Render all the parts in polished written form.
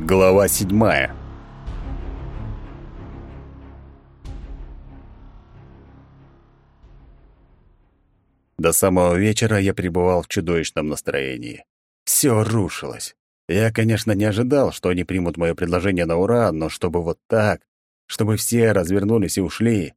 Глава 7. До самого вечера я пребывал в чудовищном настроении. Все рушилось. Я, конечно, не ожидал, что они примут мое предложение на ура, но чтобы вот так, чтобы все развернулись и ушли,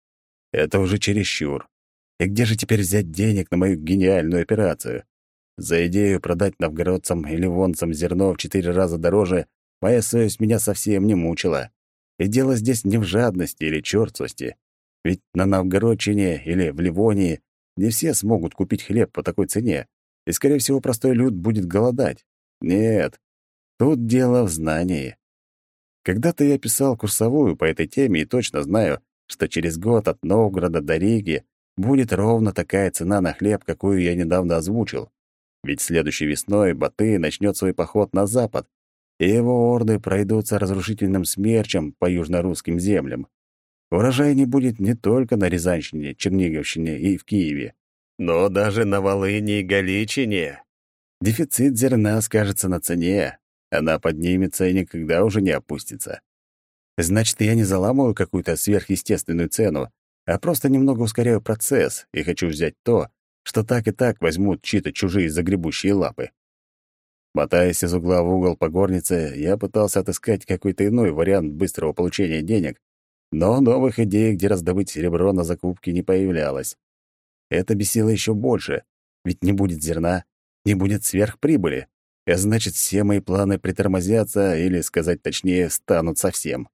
это уже чересчур. И где же теперь взять денег на мою гениальную операцию? За идею продать новгородцам и ливонцам зерно в 4 раза дороже моя совесть меня совсем не мучила. И дело здесь не в жадности или чёрствости. Ведь на Новгородчине или в Ливонии не все смогут купить хлеб по такой цене, и, скорее всего, простой люд будет голодать. Нет, тут дело в знании. Когда-то я писал курсовую по этой теме и точно знаю, что через год от Новгорода до Риги будет ровно такая цена на хлеб, какую я недавно озвучил. Ведь следующей весной Батый начнет свой поход на запад, и его орды пройдутся разрушительным смерчем по южнорусским землям. Урожая не будет не только на Рязанщине, Черниговщине и в Киеве, но даже на Волыни и Галичине. Дефицит зерна скажется на цене, она поднимется и никогда уже не опустится. Значит, я не заламываю какую-то сверхъестественную цену, а просто немного ускоряю процесс и хочу взять то, что так и так возьмут чьи-то чужие загребущие лапы. Мотаясь из угла в угол по горнице, я пытался отыскать какой-то иной вариант быстрого получения денег, но новых идей, где раздобыть серебро на закупки, не появлялось. Это бесило еще больше, ведь не будет зерна, не будет сверхприбыли, а значит, все мои планы притормозятся или, сказать точнее, станут совсем.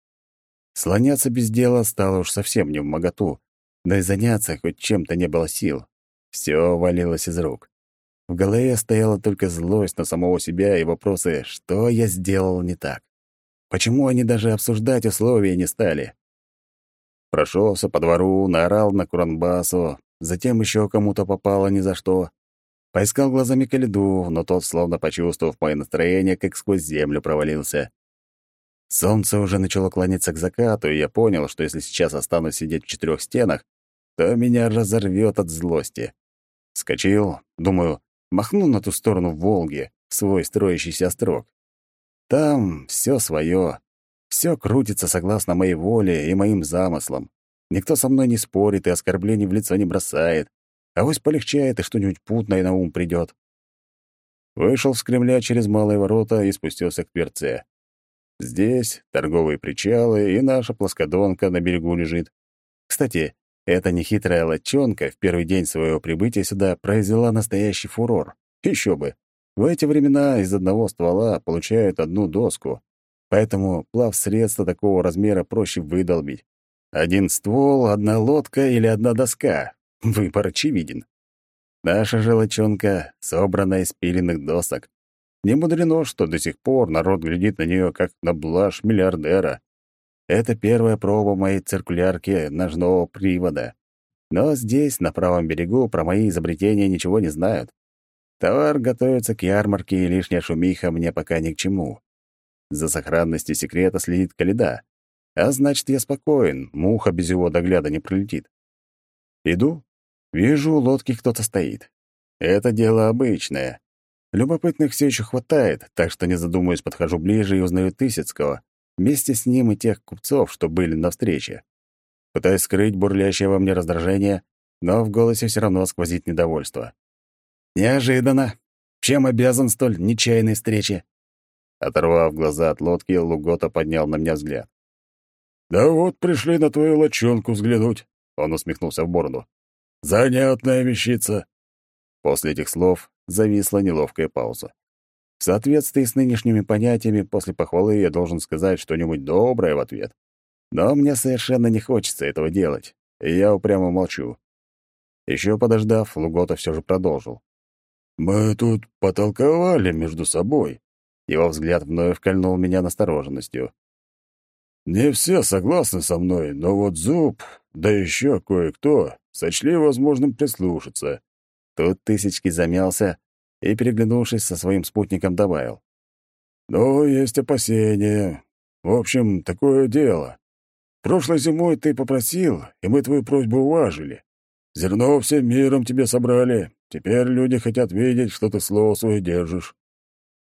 Слоняться без дела стало уж совсем не вмоготу, да и заняться хоть чем-то не было сил. Все валилось из рук. В голове стояла только злость на самого себя и вопросы, что я сделал не так. Почему они даже обсуждать условия не стали? Прошелся по двору, наорал на Куранбасу, затем еще кому-то попало ни за что. Поискал глазами Калиду, но тот, словно почувствовав мое настроение, как сквозь землю провалился. Солнце уже начало клониться к закату, и я понял, что если сейчас останусь сидеть в 4 стенах, то меня разорвет от злости. Вскочил, думаю, махну на ту сторону Волги, в свой строящийся острог. Там все свое, все крутится согласно моей воле и моим замыслам. Никто со мной не спорит и оскорблений в лицо не бросает. Авось полегчает и что-нибудь путное на ум придет. Вышел с Кремля через малые ворота и спустился к Тверце. Здесь торговые причалы, и наша плоскодонка на берегу лежит. Кстати, эта нехитрая лодчонка в первый день своего прибытия сюда произвела настоящий фурор. Еще бы! В эти времена из одного ствола получают одну доску, поэтому плавсредство такого размера проще выдолбить. Один ствол, одна лодка или одна доска. Выбор очевиден. Наша же лодчонка собрана из пиленных досок. Не мудрено, что до сих пор народ глядит на нее как на блажь миллиардера. Это первая проба моей циркулярки ножного привода. Но здесь, на правом берегу, про мои изобретения ничего не знают. Товар готовится к ярмарке, и лишняя шумиха мне пока ни к чему. За сохранностью секрета следит Калида. А значит, я спокоен, муха без его догляда не пролетит. Иду, вижу, у лодки кто-то стоит. Это дело обычное. Любопытных все еще хватает, так что, не задумываясь, подхожу ближе и узнаю Тысяцкого. Вместе с ним и тех купцов, что были на встрече. Пытаюсь скрыть бурлящее во мне раздражение, но в голосе все равно сквозит недовольство. «Неожиданно. Чем обязан столь нечаянной встрече?» Оторвав глаза от лодки, Лугота поднял на меня взгляд. «Да вот пришли на твою лодчонку взглянуть», — он усмехнулся в бороду. «Занятная вещица». После этих слов зависла неловкая пауза. В соответствии с нынешними понятиями, после похвалы я должен сказать что-нибудь доброе в ответ. Но мне совершенно не хочется этого делать, и я упрямо молчу. Еще подождав, Лугота все же продолжил. «Мы тут потолковали между собой». Его взгляд вновь кольнул меня настороженностью. «Не все согласны со мной, но вот Зуб, да еще кое-кто, сочли возможным прислушаться». Тут Тысячки замялся и, переглянувшись со своим спутником, добавил. «Но есть опасения. В общем, такое дело. Прошлой зимой ты попросил, и мы твою просьбу уважили. Зерно всем миром тебе собрали. Теперь люди хотят видеть, что ты слово свое держишь».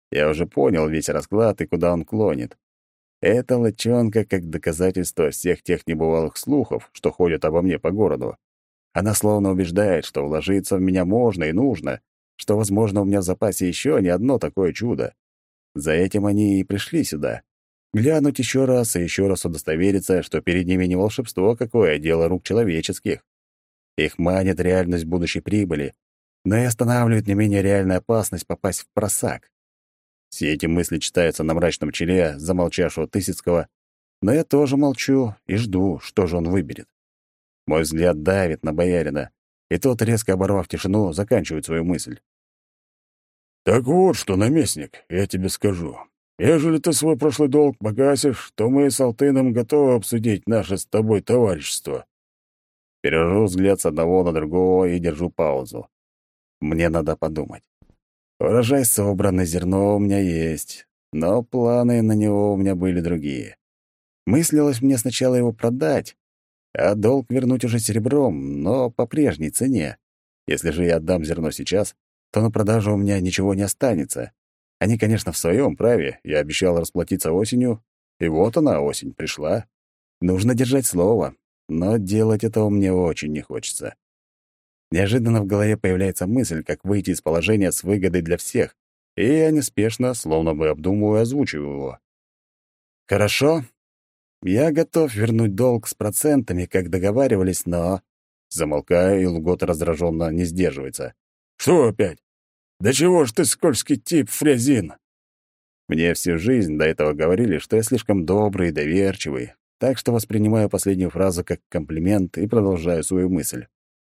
Я уже понял весь расклад и куда он клонит. Эта лочонка как доказательство всех тех небывалых слухов, что ходят обо мне по городу. Она словно убеждает, что вложиться в меня можно и нужно, что, возможно, у меня в запасе еще не одно такое чудо. За этим они и пришли сюда. Глянуть еще раз и еще раз удостовериться, что перед ними не волшебство какое, а дело рук человеческих. Их манит реальность будущей прибыли, но и останавливает не менее реальная опасность попасть в просак. Все эти мысли читаются на мрачном челе замолчавшего Тысяцкого, но я тоже молчу и жду, что же он выберет. Мой взгляд давит на боярина, и тот, резко оборвав тишину, заканчивает свою мысль. «Так вот что, наместник, я тебе скажу. Ежели ты свой прошлый долг погасишь, то мы с Алтыном готовы обсудить наше с тобой товарищество». Перевожу взгляд с одного на другого и держу паузу. Мне надо подумать. Урожай собран, и зерно у меня есть, но планы на него у меня были другие. Мыслилось мне сначала его продать, а долг вернуть уже серебром, но по прежней цене. Если же я отдам зерно сейчас, то на продажу у меня ничего не останется. Они, конечно, в своем праве. Я обещал расплатиться осенью, и вот она, осень, пришла. Нужно держать слово, но делать этого мне очень не хочется. Неожиданно в голове появляется мысль, как выйти из положения с выгодой для всех, и я неспешно, словно бы обдумывая, озвучиваю его. «Хорошо. Я готов вернуть долг с процентами, как договаривались, но...» Замолкаю, и Лугота раздраженно не сдерживается. «Что опять? Да чего ж ты скользкий тип, Фрязин?» Мне всю жизнь до этого говорили, что я слишком добрый и доверчивый, так что воспринимаю последнюю фразу как комплимент и продолжаю свою мысль.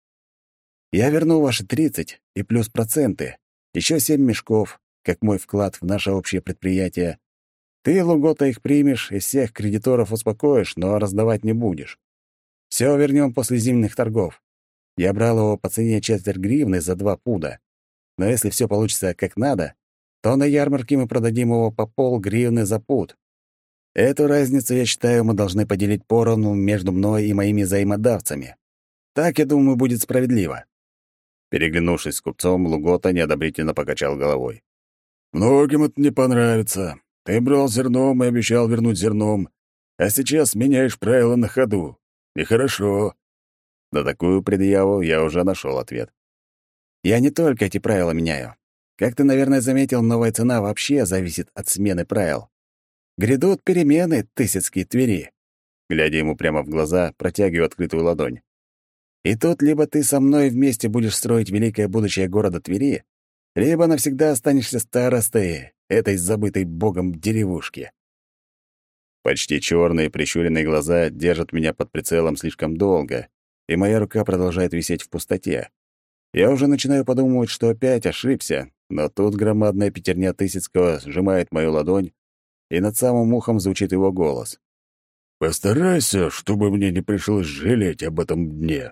«Я верну ваши 30 и плюс проценты, еще 7 мешков, как мой вклад в наше общее предприятие. Ты, Лугота, их примешь и всех кредиторов успокоишь, но раздавать не будешь. Все вернем после зимних торгов. Я брал его по цене четверть гривны за 2 пуда. Но если все получится как надо, то на ярмарке мы продадим его по полгривны за пуд. Эту разницу, я считаю, мы должны поделить поровну между мной и моими взаимодавцами. Так, я думаю, будет справедливо». Переглянувшись с купцом, Лугота неодобрительно покачал головой. «Многим это не понравится. Ты брал зерном и обещал вернуть зерном, а сейчас меняешь правила на ходу. Нехорошо». На такую предъяву я уже нашел ответ. «Я не только эти правила меняю. Как ты, наверное, заметил, новая цена вообще зависит от смены правил. Грядут перемены, Тысяцкие Твери». Глядя ему прямо в глаза, протягиваю открытую ладонь. «И тут либо ты со мной вместе будешь строить великое будущее города Твери, либо навсегда останешься старостой этой забытой богом деревушки». Почти черные прищуренные глаза держат меня под прицелом слишком долго, и моя рука продолжает висеть в пустоте. Я уже начинаю подумывать, что опять ошибся, но тут громадная пятерня Тысяцкого сжимает мою ладонь, и над самым ухом звучит его голос. «Постарайся, чтобы мне не пришлось жалеть об этом дне».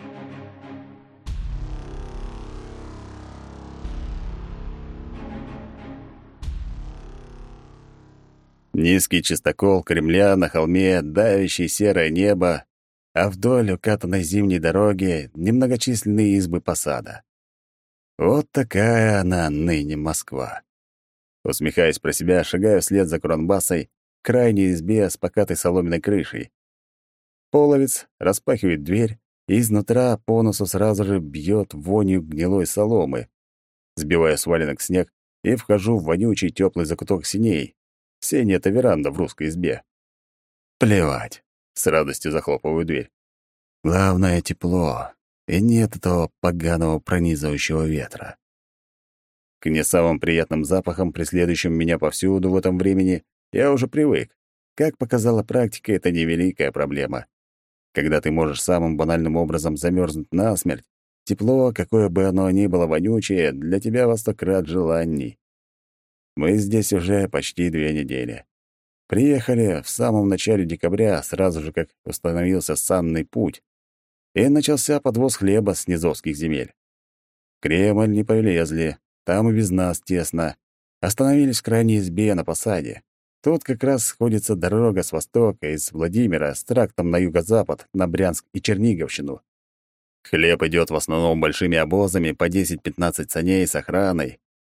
Низкий чистокол Кремля на холме, давящее серое небо, а вдоль укатанной зимней дороги немногочисленные избы посада. Вот такая она ныне Москва. Усмехаясь про себя, шагаю вслед за Кронбасой к крайней избе с покатой соломенной крышей. Половец распахивает дверь, и изнутра по носу сразу же бьет вонью гнилой соломы. Сбиваю с валенок снег и вхожу в вонючий теплый закуток синей. Сень — это веранда в русской избе. Плевать. С радостью захлопываю дверь. Главное — тепло, и нет этого поганого пронизывающего ветра. К не самым приятным запахам, преследующим меня повсюду в этом времени, я уже привык. Как показала практика, это невеликая проблема. Когда ты можешь самым банальным образом замерзнуть насмерть, тепло, какое бы оно ни было вонючее, для тебя во 100 крат желанней. Мы здесь уже почти 2 недели. Приехали в самом начале декабря, сразу же как установился санный путь, и начался подвоз хлеба с низовских земель. В Кремль не полезли, там и без нас тесно. Остановились в крайней избе на посаде. Тут как раз сходится дорога с востока, из Владимира, с трактом на юго-запад, на Брянск и Черниговщину. Хлеб идет в основном большими обозами по 10-15 саней с охраной.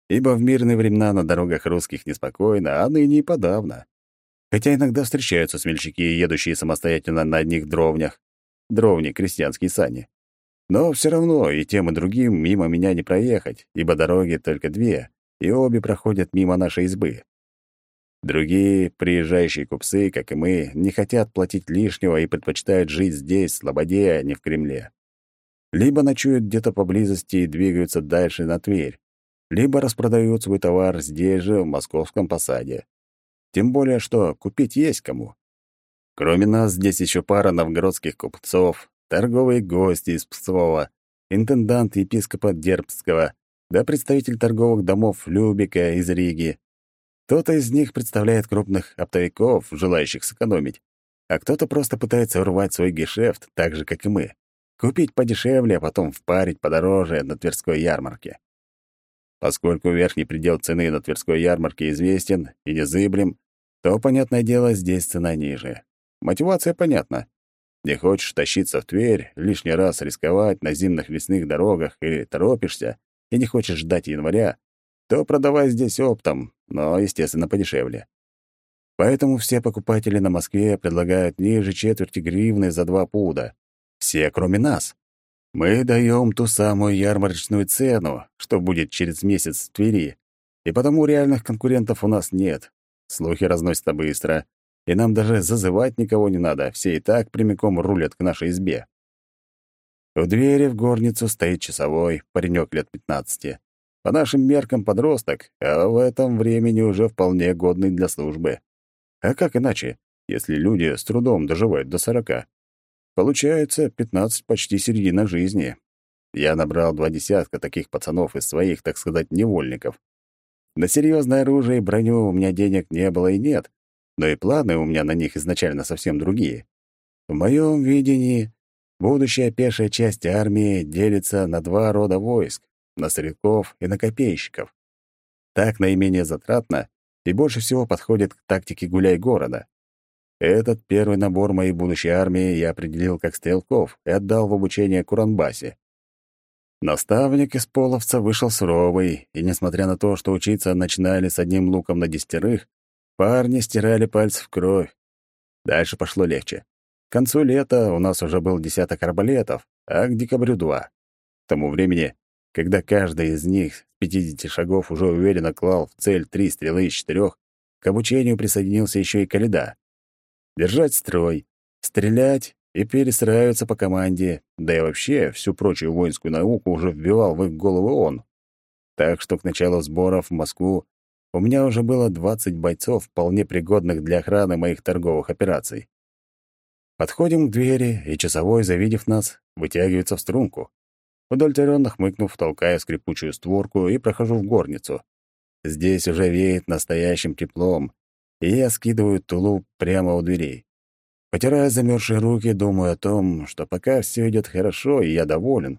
ибо в мирные времена на дорогах русских неспокойно, а ныне и подавно. Хотя иногда встречаются смельчаки, едущие самостоятельно на одних дровнях. Дровни — крестьянские сани. Но все равно и тем, и другим мимо меня не проехать, ибо дороги только две, и обе проходят мимо нашей избы. Другие, приезжающие купцы, как и мы, не хотят платить лишнего и предпочитают жить здесь, в Слободе, а не в Кремле. Либо ночуют где-то поблизости и двигаются дальше на Тверь, либо распродают свой товар здесь же, в Московском посаде. Тем более, что купить есть кому. Кроме нас, здесь еще пара новгородских купцов, торговые гости из Пскова, интендант епископа Дербцкого, да представитель торговых домов Любека из Риги. Кто-то из них представляет крупных оптовиков, желающих сэкономить, а кто-то просто пытается урвать свой гешефт, так же, как и мы. Купить подешевле, а потом впарить подороже на Тверской ярмарке. Поскольку верхний предел цены на Тверской ярмарке известен и незыблем, то, понятное дело, здесь цена ниже. Мотивация понятна. Не хочешь тащиться в Тверь, лишний раз рисковать на зимних лесных дорогах или торопишься и не хочешь ждать января, то продавай здесь оптом, но, естественно, подешевле. Поэтому все покупатели на Москве предлагают ниже четверти гривны за 2 пуда. Все, кроме нас. Мы даем ту самую ярмарочную цену, что будет через месяц в Твери, и потому реальных конкурентов у нас нет. Слухи разносятся быстро, и нам даже зазывать никого не надо, все и так прямиком рулят к нашей избе. У двери в горницу стоит часовой, паренек лет 15. По нашим меркам подросток, а в этом времени уже вполне годный для службы. А как иначе, если люди с трудом доживают до 40? Получается, 15 почти середина жизни. Я набрал 2 десятка таких пацанов из своих, так сказать, невольников. На серьезное оружие и броню у меня денег не было и нет, но и планы у меня на них изначально совсем другие. В моем видении будущая пешая часть армии делится на 2 рода войск — на стрелков и на копейщиков. Так наименее затратно и больше всего подходит к тактике гуляй города. Этот первый набор моей будущей армии я определил как стрелков и отдал в обучение Куранбасе. Наставник из половца вышел суровый, и, несмотря на то, что учиться начинали с одним луком на 10, парни стирали пальцы в кровь. Дальше пошло легче. К концу лета у нас уже был 10 арбалетов, а к декабрю 2. К тому времени, когда каждый из них с 50 шагов уже уверенно клал в цель 3 стрелы из 4, к обучению присоединился еще и Коляда. Держать строй, стрелять и перестраиваться по команде, да и вообще всю прочую воинскую науку уже вбивал в их головы он. Так что к началу сборов в Москву у меня уже было 20 бойцов, вполне пригодных для охраны моих торговых операций. Подходим к двери, и часовой, завидев нас, вытягивается в струнку. Удовлетворенно хмыкнув, толкаю скрипучую створку и прохожу в горницу. Здесь уже веет настоящим теплом, и я скидываю тулуп прямо у дверей. Потирая замерзшие руки, думаю о том, что пока все идет хорошо, и я доволен.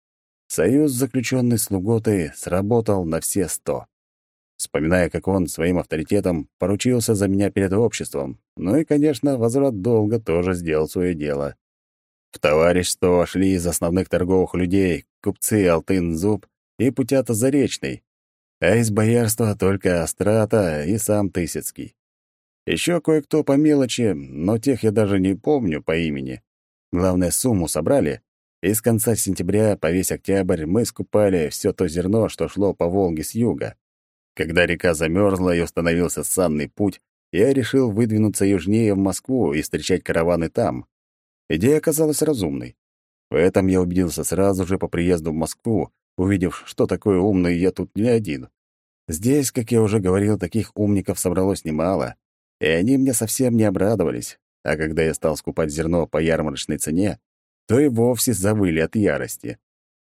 Союз, заключенный с Луготой, сработал на все 100. Вспоминая, как он своим авторитетом поручился за меня перед обществом. Ну и, конечно, возврат долга тоже сделал свое дело. В товарищество вошли из основных торговых людей купцы Алтын-Зуб и Путята Заречный, а из боярства только Острата и сам Тысяцкий. Еще кое-кто по мелочи, но тех я даже не помню по имени. Главное, сумму собрали, и с конца сентября по весь октябрь мы скупали все то зерно, что шло по Волге с юга. Когда река замерзла и установился санный путь, я решил выдвинуться южнее в Москву и встречать караваны там. Идея оказалась разумной. В этом я убедился сразу же по приезду в Москву, увидев, что такое умный я тут не один. Здесь, как я уже говорил, таких умников собралось немало, и они мне совсем не обрадовались, а когда я стал скупать зерно по ярмарочной цене, то и вовсе завыли от ярости.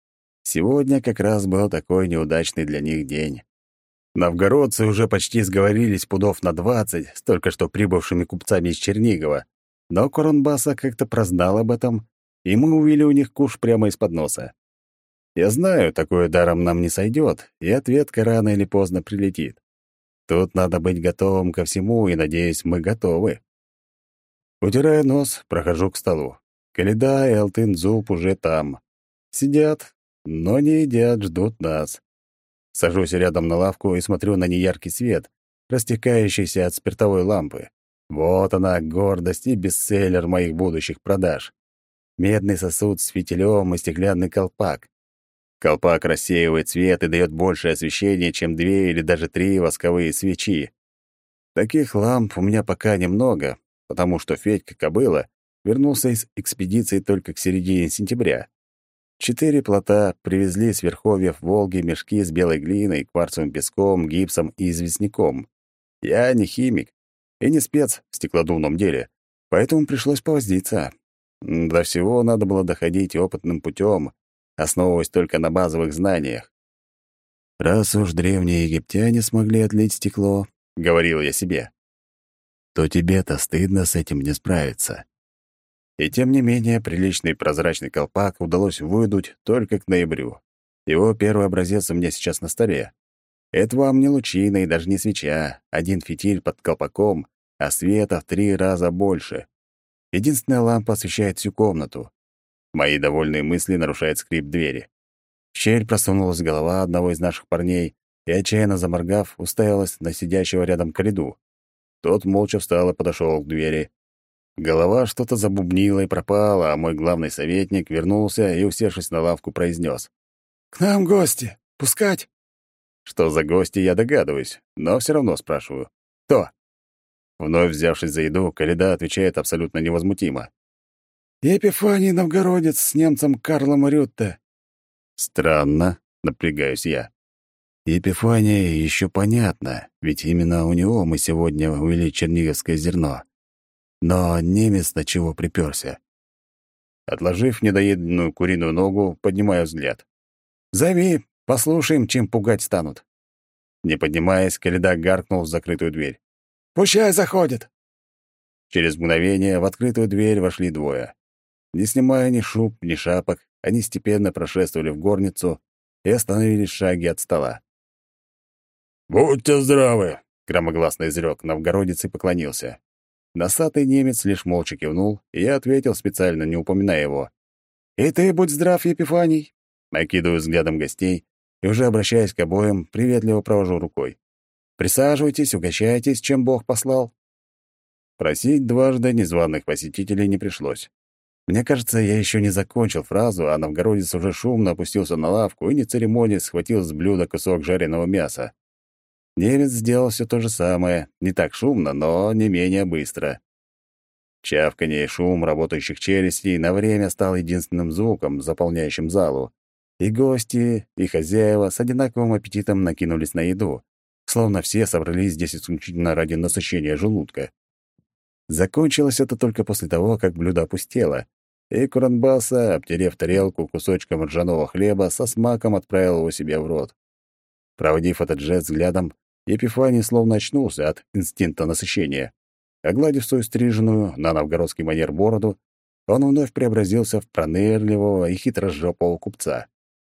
Сегодня как раз был такой неудачный для них день. Новгородцы уже почти сговорились пудов на 20 с только что прибывшими купцами из Чернигова, но Куранбаса как-то прознал об этом, и мы увели у них куш прямо из-под носа. Я знаю, такое даром нам не сойдет, и ответка рано или поздно прилетит. Тут надо быть готовым ко всему, и, надеюсь, мы готовы. Утирая нос, прохожу к столу. Коляда и Алтын-Зуб уже там. Сидят, но не едят, ждут нас. Сажусь рядом на лавку и смотрю на неяркий свет, растекающийся от спиртовой лампы. Вот она, гордость и бестселлер моих будущих продаж. Медный сосуд с фитилем и стеклянный колпак. Колпак рассеивает свет и дает большее освещение, чем 2 или даже 3 восковые свечи. Таких ламп у меня пока немного, потому что Федька Кобыла вернулся из экспедиции только к середине сентября. 4 плота привезли с верховьев Волги мешки с белой глиной, кварцевым песком, гипсом и известняком. Я не химик и не спец в стеклодувном деле, поэтому пришлось повоздиться. До всего надо было доходить опытным путем, основываясь только на базовых знаниях. «Раз уж древние египтяне смогли отлить стекло, — говорил я себе, — то тебе-то стыдно с этим не справиться». И тем не менее, приличный прозрачный колпак удалось выдуть только к ноябрю. Его первый образец у меня сейчас на столе. Это вам не лучина и даже не свеча, один фитиль под колпаком, а света в 3 раза больше. Единственная лампа освещает всю комнату. Мои довольные мысли нарушает скрип двери. В щель просунулась голова одного из наших парней и, отчаянно заморгав, уставилась на сидящего рядом Коляду. Тот молча встал и подошел к двери. Голова что-то забубнила и пропала, а мой главный советник вернулся и, усевшись на лавку, произнес: «К нам гости! Пускать?» Что за гости, я догадываюсь, но все равно спрашиваю: «Кто?» Вновь взявшись за еду, Коляда отвечает абсолютно невозмутимо: «Епифаний Новгородец с немцем Карлом Рютте». «Странно», — напрягаюсь я. «Епифания еще понятно, ведь именно у него мы сегодня увели черниговское зерно. Но немец на чего припёрся?» Отложив недоеденную куриную ногу, поднимаю взгляд. «Зови, послушаем, чем пугать станут». Не поднимаясь, Коляда гаркнул в закрытую дверь: «Пущай заходит!» Через мгновение в открытую дверь вошли 2. Не снимая ни шуб, ни шапок, они степенно прошествовали в горницу и остановились в шаге от стола. «Будьте здравы!» — громогласно изрёк новгородец и поклонился. Носатый немец лишь молча кивнул, и я ответил, специально не упоминая его: «И ты будь здрав, Епифаний!» Накидываю взглядом гостей и, уже обращаясь к обоим, приветливо провожу рукой. «Присаживайтесь, угощайтесь, чем Бог послал». Просить дважды незваных посетителей не пришлось. Мне кажется, я еще не закончил фразу, а новгородец уже шумно опустился на лавку и, не церемонясь, схватил с блюда кусок жареного мяса. Немец сделал все то же самое, не так шумно, но не менее быстро. Чавканье и шум работающих челюстей на время стал единственным звуком, заполняющим залу. И гости, и хозяева с одинаковым аппетитом накинулись на еду, словно все собрались здесь исключительно ради насыщения желудка. Закончилось это только после того, как блюдо опустело, и Куранбаса, обтерев тарелку кусочком ржаного хлеба, со смаком отправил его себе в рот. Проводив этот жест взглядом, Епифаний словно очнулся от инстинкта насыщения. Огладив свою стриженную на новгородский манер бороду, он вновь преобразился в пронырливого и хитрожопого купца.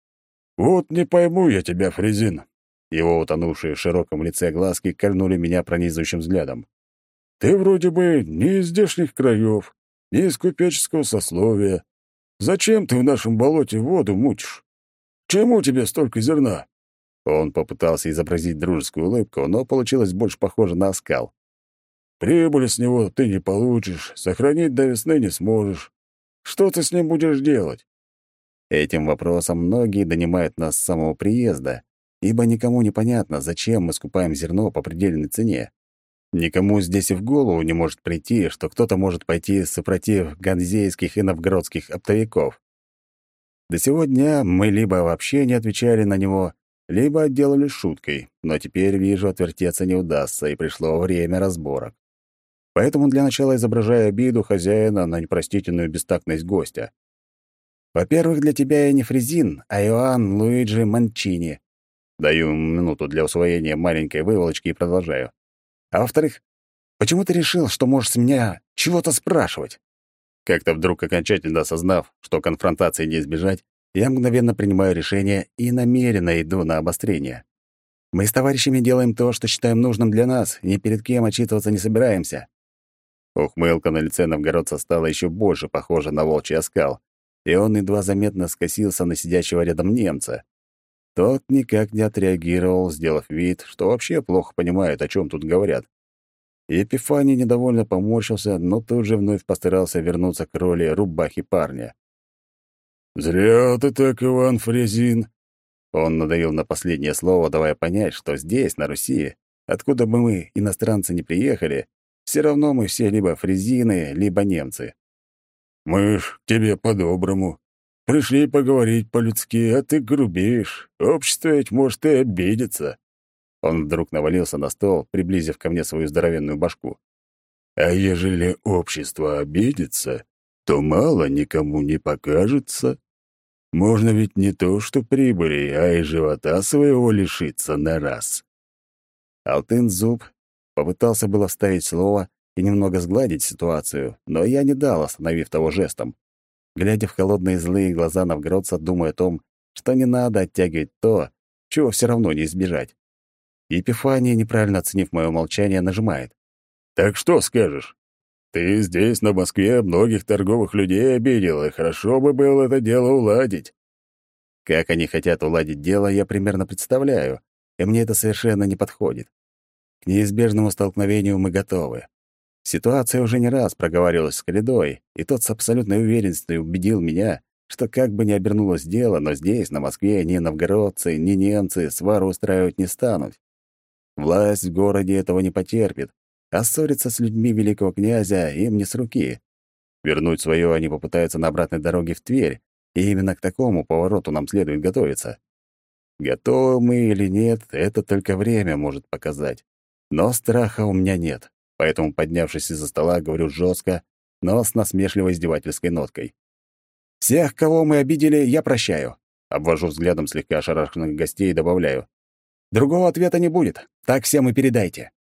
«Вот не пойму я тебя, Фрезин!» Его утонувшие в широком лице глазки кольнули меня пронизывающим взглядом. «Ты вроде бы не из здешних краев, не из купеческого сословия. Зачем ты в нашем болоте воду мутишь? Чему тебе столько зерна?» Он попытался изобразить дружескую улыбку, но получилось больше похоже на оскал. «Прибыли с него ты не получишь, сохранить до весны не сможешь. Что ты с ним будешь делать?» Этим вопросом многие донимают нас с самого приезда, ибо никому не понятно, зачем мы скупаем зерно по предельной цене. Никому здесь и в голову не может прийти, что кто-то может пойти супротив ганзейских и новгородских оптовиков. До сего дня мы либо вообще не отвечали на него, либо отделались шуткой, но теперь, вижу, отвертеться не удастся, и пришло время разборок. Поэтому для начала изображаю обиду хозяина на непростительную бестактность гостя. «Во-первых, для тебя я не Фрезин, а Иоанн Луиджи Манчини». Даю ему минуту для усвоения маленькой выволочки и продолжаю. «А во-вторых, почему ты решил, что можешь с меня чего-то спрашивать?» Как-то вдруг окончательно осознав, что конфронтации не избежать, я мгновенно принимаю решение и намеренно иду на обострение. Мы с товарищами делаем то, что считаем нужным для нас, и ни перед кем отчитываться не собираемся. Ухмылка на лице новгородца стала еще больше похожа на волчий оскал, и он едва заметно скосился на сидящего рядом немца. Тот никак не отреагировал, сделав вид, что вообще плохо понимает, о чем тут говорят. Епифаний недовольно поморщился, но тут же вновь постарался вернуться к роли рубахи парня. «Зря ты так, Иван Фрезин!» Он надавил на последнее слово, давая понять, что здесь, на Руси, откуда бы мы, иностранцы, не приехали, все равно мы все либо фрезины, либо немцы. «Мы ж к тебе по-доброму. Пришли поговорить по-людски, а ты грубишь. Общество ведь может и обидеться». Он вдруг навалился на стол, приблизив ко мне свою здоровенную башку. «А ежели общество обидится, то мало никому не покажется. Можно ведь не то что прибыли, а и живота своего лишиться на раз». Алтын-зуб попытался было вставить слово и немного сгладить ситуацию, но я не дал, остановив того жестом. Глядя в холодные злые глаза новгородца, думаю о том, что не надо оттягивать то, чего все равно не избежать. Епифания, неправильно оценив мое молчание, нажимает. «Так что скажешь? Ты здесь, на Москве, многих торговых людей обидел, и хорошо бы было это дело уладить». Как они хотят уладить дело, я примерно представляю, и мне это совершенно не подходит. К неизбежному столкновению мы готовы. Ситуация уже не раз проговаривалась с Каледой, и тот с абсолютной уверенностью убедил меня, что как бы ни обернулось дело, но здесь, на Москве, ни новгородцы, ни немцы свару устраивать не станут. Власть в городе этого не потерпит, а ссориться с людьми великого князя им не с руки. Вернуть свое они попытаются на обратной дороге в Тверь, и именно к такому повороту нам следует готовиться. Готовы мы или нет, это только время может показать. Но страха у меня нет, поэтому, поднявшись из-за стола, говорю жестко, но с насмешливой издевательской ноткой. «Всех, кого мы обидели, я прощаю». Обвожу взглядом слегка ошарашенных гостей и добавляю. «Другого ответа не будет, так всем и передайте».